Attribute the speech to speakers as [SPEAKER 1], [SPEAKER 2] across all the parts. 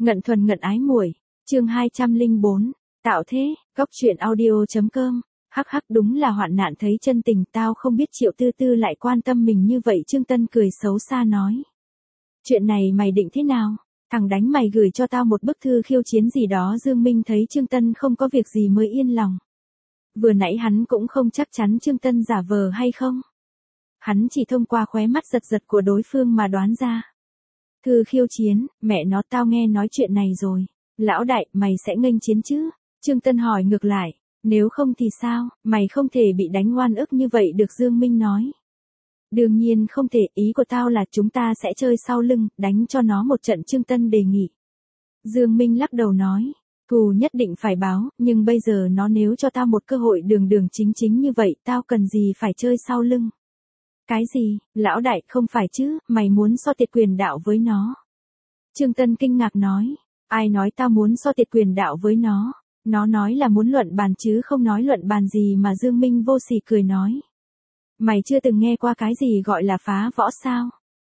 [SPEAKER 1] Ngận thuần ngận ái muội, chương 204, tạo thế, góc truyện audio.com, hắc hắc đúng là hoạn nạn thấy chân tình, tao không biết Triệu Tư Tư lại quan tâm mình như vậy. Trương Tân cười xấu xa nói. Chuyện này mày định thế nào? Thằng đánh mày gửi cho tao một bức thư khiêu chiến gì đó. Dương Minh thấy Trương Tân không có việc gì mới yên lòng. Vừa nãy hắn cũng không chắc chắn Trương Tân giả vờ hay không. Hắn chỉ thông qua khóe mắt giật giật của đối phương mà đoán ra. Thư khiêu chiến, mẹ nó tao nghe nói chuyện này rồi. Lão đại, mày sẽ nghênh chiến chứ? Trương Tân hỏi ngược lại. Nếu không thì sao, mày không thể bị đánh oan ức như vậy được. Dương Minh nói. Đương nhiên không thể, ý của tao là chúng ta sẽ chơi sau lưng, đánh cho nó một trận. Trương Tân đề nghị. Dương Minh lắc đầu nói. Thù nhất định phải báo, nhưng bây giờ nó nếu cho tao một cơ hội đường đường chính chính như vậy, tao cần gì phải chơi sau lưng? Cái gì, lão đại, không phải chứ, mày muốn so tiệt quyền đạo với nó. Trương Tân kinh ngạc nói, ai nói tao muốn so tiệt quyền đạo với nó nói là muốn luận bàn chứ không nói luận bàn gì mà. Dương Minh vô sỉ cười nói. Mày chưa từng nghe qua cái gì gọi là phá võ sao?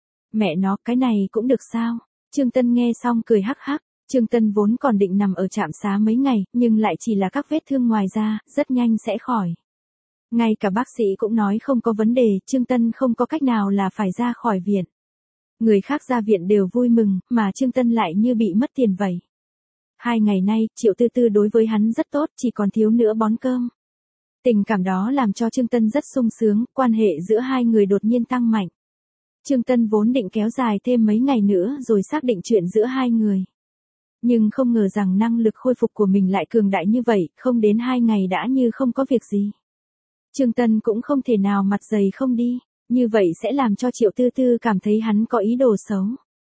[SPEAKER 1] Mẹ nó, cái này cũng được sao? Trương Tân nghe xong cười hắc hắc. Trương Tân vốn còn định nằm ở trạm xá mấy ngày, nhưng lại chỉ là các vết thương ngoài da, rất nhanh sẽ khỏi. Ngay cả bác sĩ cũng nói không có vấn đề, Trương Tân không có cách nào là phải ra khỏi viện. Người khác ra viện đều vui mừng, mà Trương Tân lại như bị mất tiền vậy. 2 ngày nay, Triệu Tư Tư đối với hắn rất tốt, chỉ còn thiếu nữa bón cơm. Tình cảm đó làm cho Trương Tân rất sung sướng, quan hệ giữa hai người đột nhiên tăng mạnh. Trương Tân vốn định kéo dài thêm mấy ngày nữa rồi xác định chuyện giữa hai người. Nhưng không ngờ rằng năng lực khôi phục của mình lại cường đại như vậy, không đến 2 ngày đã như không có việc gì. Trương Tân cũng không thể nào mặt dày không đi, như vậy sẽ làm cho Triệu Tư Tư cảm thấy hắn có ý đồ xấu.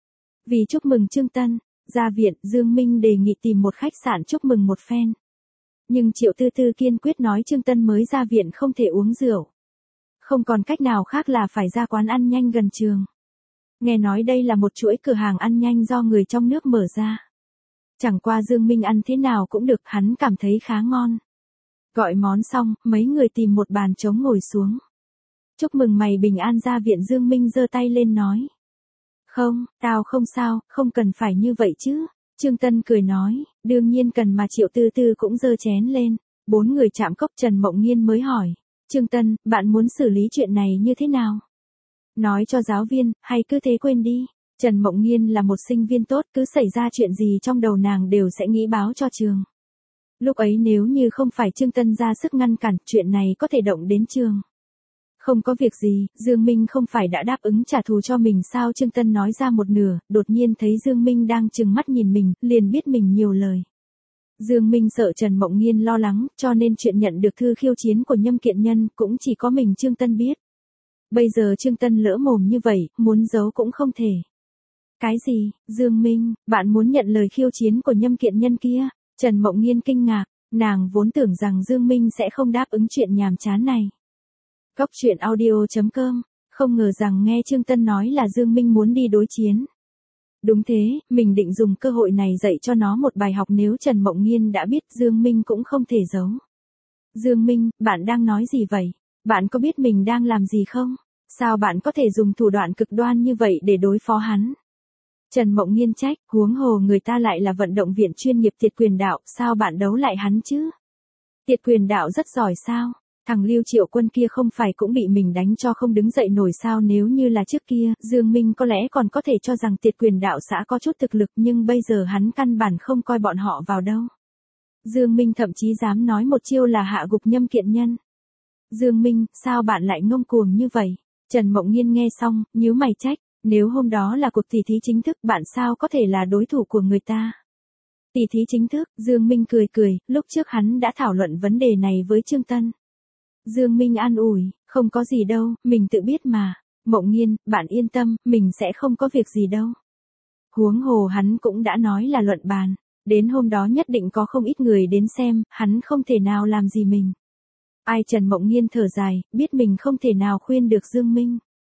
[SPEAKER 1] Vì chúc mừng Trương Tân, ra viện, Dương Minh đề nghị tìm một khách sạn chúc mừng một phen. Nhưng Triệu Tư Tư kiên quyết nói Trương Tân mới ra viện không thể uống rượu. Không còn cách nào khác là phải ra quán ăn nhanh gần trường. Nghe nói đây là một chuỗi cửa hàng ăn nhanh do người trong nước mở ra. Chẳng qua Dương Minh ăn thế nào cũng được, hắn cảm thấy khá ngon. Gọi món xong, mấy người tìm một bàn trống ngồi xuống. Chúc mừng mày bình an ra viện. Dương Minh giơ tay lên nói. Không, tao không sao, không cần phải như vậy chứ. Trương Tân cười nói, đương nhiên cần mà. Triệu Tư Tư cũng giơ chén lên. 4 người chạm cốc. Trần Mộng Nghiên mới hỏi. Trương Tân, bạn muốn xử lý chuyện này như thế nào? Nói cho giáo viên, hay cứ thế quên đi? Trần Mộng Nghiên là một sinh viên tốt, cứ xảy ra chuyện gì trong đầu nàng đều sẽ nghĩ báo cho trường. Lúc ấy nếu như không phải Trương Tân ra sức ngăn cản, chuyện này có thể động đến trường. Không có việc gì, Dương Minh không phải đã đáp ứng trả thù cho mình sao? Trương Tân nói ra một nửa, đột nhiên thấy Dương Minh đang trừng mắt nhìn mình, liền biết mình nhiều lời. Dương Minh sợ Trần Mộng Nghiên lo lắng, cho nên chuyện nhận được thư khiêu chiến của Nhâm Kiện Nhân cũng chỉ có mình Trương Tân biết. Bây giờ Trương Tân lỡ mồm như vậy, muốn giấu cũng không thể. Cái gì, Dương Minh, bạn muốn nhận lời khiêu chiến của Nhâm Kiện Nhân kia? Trần Mộng Nghiên kinh ngạc, nàng vốn tưởng rằng Dương Minh sẽ không đáp ứng chuyện nhàm chán này. Góc truyện audio.com, không ngờ rằng nghe Trương Tân nói là Dương Minh muốn đi đối chiến. Đúng thế, mình định dùng cơ hội này dạy cho nó một bài học. Nếu Trần Mộng Nghiên đã biết, Dương Minh cũng không thể giấu. Dương Minh, bạn đang nói gì vậy? Bạn có biết mình đang làm gì không? Sao bạn có thể dùng thủ đoạn cực đoan như vậy để đối phó hắn? Trần Mộng Nghiên trách, huống hồ người ta lại là vận động viên chuyên nghiệp tiệt quyền đạo, sao bạn đấu lại hắn chứ? Tiệt quyền đạo rất giỏi sao? Thằng Lưu Triệu Quân kia không phải cũng bị mình đánh cho không đứng dậy nổi sao? Nếu như là trước kia, Dương Minh có lẽ còn có thể cho rằng tiệt quyền đạo xã có chút thực lực, nhưng bây giờ hắn căn bản không coi bọn họ vào đâu. Dương Minh thậm chí dám nói một chiêu là hạ gục Nhâm Kiện Nhân. Dương Minh, sao bạn lại ngông cuồng như vậy? Trần Mộng Nghiên nghe xong, nhíu mày trách. Nếu hôm đó là cuộc tỉ thí chính thức, bạn sao có thể là đối thủ của người ta? Tỉ thí chính thức, Dương Minh cười cười, lúc trước hắn đã thảo luận vấn đề này với Trương Tân. Dương Minh an ủi, không có gì đâu, mình tự biết mà. Mộng Nghiên, bạn yên tâm, mình sẽ không có việc gì đâu. Huống hồ hắn cũng đã nói là luận bàn, đến hôm đó nhất định có không ít người đến xem, hắn không thể nào làm gì mình. Ai? Trần Mộng Nghiên thở dài, biết mình không thể nào khuyên được Dương Minh.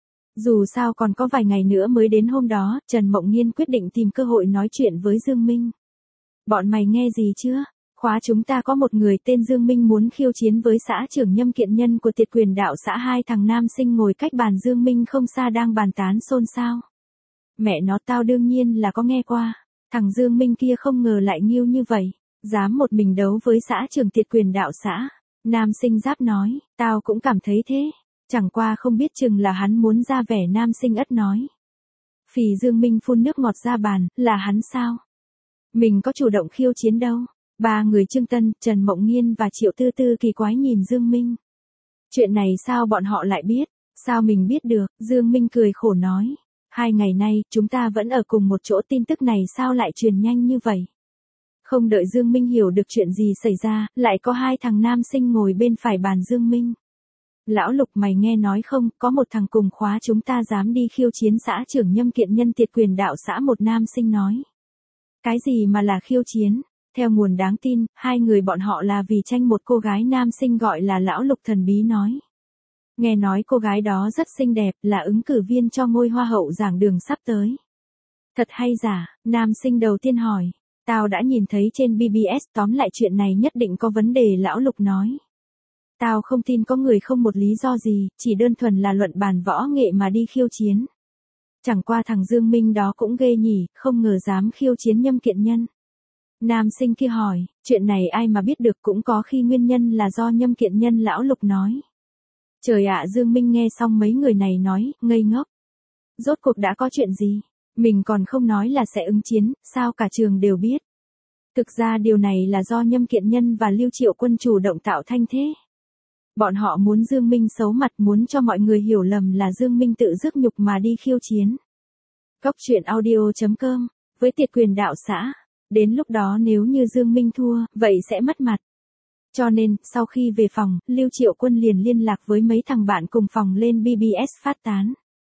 [SPEAKER 1] Dù sao còn có vài ngày nữa mới đến hôm đó, Trần Mộng Nghiên quyết định tìm cơ hội nói chuyện với Dương Minh. Bọn mày nghe gì chưa? Khóa chúng ta có một người tên Dương Minh muốn khiêu chiến với xã trưởng Nhâm Kiện Nhân của tiệt quyền đạo xã. 2 thằng nam sinh ngồi cách bàn Dương Minh không xa đang bàn tán xôn xao. Mẹ nó, tao đương nhiên là có nghe qua. Thằng Dương Minh kia không ngờ lại nghiêu như vậy, dám một mình đấu với xã trưởng tiệt quyền đạo xã. Nam Sinh giáp nói, tao cũng cảm thấy thế, chẳng qua không biết chừng là hắn muốn ra vẻ. Nam Sinh ất nói. Phì Dương Minh phun nước ngọt ra bàn, là hắn sao? Mình có chủ động khiêu chiến đâu. Ba người Trương Tân, Trần Mộng Nghiên và Triệu Tư Tư kỳ quái nhìn Dương Minh. Chuyện này sao bọn họ lại biết? Sao mình biết được? Dương Minh cười khổ nói. 2 ngày nay, chúng ta vẫn ở cùng một chỗ, tin tức này sao lại truyền nhanh như vậy? Không đợi Dương Minh hiểu được chuyện gì xảy ra, lại có 2 thằng nam sinh ngồi bên phải bàn Dương Minh. Lão Lục, mày nghe nói không, có một thằng cùng khóa chúng ta dám đi khiêu chiến xã trưởng Nhâm Kiện Nhân tiệt quyền đạo xã. Một nam sinh nói. Cái gì mà là khiêu chiến? Theo nguồn đáng tin, 2 người bọn họ là vì tranh một cô gái. Nam sinh gọi là Lão Lục thần bí nói. Nghe nói cô gái đó rất xinh đẹp, là ứng cử viên cho ngôi hoa hậu giảng đường sắp tới. Thật hay giả? Nam sinh đầu tiên hỏi. Tao đã nhìn thấy trên BBS, tóm lại chuyện này nhất định có vấn đề. Lão Lục nói. Tao không tin có người không một lý do gì, chỉ đơn thuần là luận bàn võ nghệ mà đi khiêu chiến. Chẳng qua thằng Dương Minh đó cũng ghê nhỉ, không ngờ dám khiêu chiến Nhâm Kiện Nhân. Nam sinh kia hỏi, chuyện này ai mà biết được, cũng có khi nguyên nhân là do Nhâm Kiện Nhân. Lão Lục nói. Trời ạ, Dương Minh nghe xong mấy người này nói, ngây ngốc. Rốt cuộc đã có chuyện gì? Mình còn không nói là sẽ ứng chiến, sao cả trường đều biết. Thực ra điều này là do Nhâm Kiện Nhân và Lưu Triệu Quân chủ động tạo thanh thế. Bọn họ muốn Dương Minh xấu mặt, muốn cho mọi người hiểu lầm là Dương Minh tự rước nhục mà đi khiêu chiến. Góc truyện audio.com, với tiệt quyền đạo xã, đến lúc đó nếu như Dương Minh thua, vậy sẽ mất mặt. Cho nên, sau khi về phòng, Lưu Triệu Quân liền liên lạc với mấy thằng bạn cùng phòng lên BBS phát tán.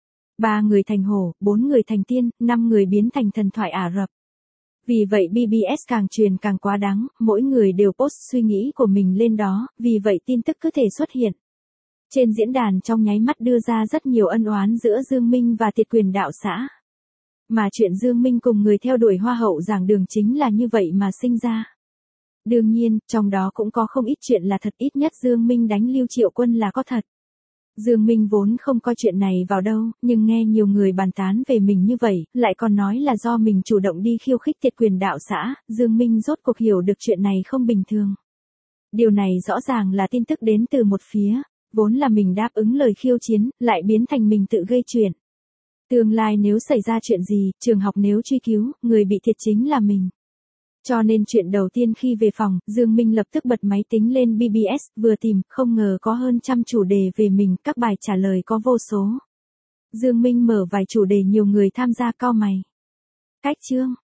[SPEAKER 1] 3 người thành hổ, 4 người thành tiên, 5 người biến thành thần thoại Ả Rập. Vì vậy BBS càng truyền càng quá đáng, mỗi người đều post suy nghĩ của mình lên đó, vì vậy tin tức cứ thể xuất hiện. Trên diễn đàn trong nháy mắt đưa ra rất nhiều ân oán giữa Dương Minh và tiệt quyền đạo xã. Mà chuyện Dương Minh cùng người theo đuổi hoa hậu giảng đường chính là như vậy mà sinh ra. Đương nhiên, trong đó cũng có không ít chuyện là thật, ít nhất Dương Minh đánh Lưu Triệu Quân là có thật. Dương Minh vốn không coi chuyện này vào đâu, nhưng nghe nhiều người bàn tán về mình như vậy, lại còn nói là do mình chủ động đi khiêu khích tiệt quyền đạo xã, Dương Minh rốt cuộc hiểu được chuyện này không bình thường. Điều này rõ ràng là tin tức đến từ một phía, vốn là mình đáp ứng lời khiêu chiến, lại biến thành mình tự gây chuyện. Tương lai nếu xảy ra chuyện gì, trường học nếu truy cứu, người bị thiệt chính là mình. Cho nên chuyện đầu tiên khi về phòng, Dương Minh lập tức bật máy tính lên BBS, vừa tìm, không ngờ có hơn 100 chủ đề về mình, các bài trả lời có vô số. Dương Minh mở vài chủ đề nhiều người tham gia cau mày. Cách chương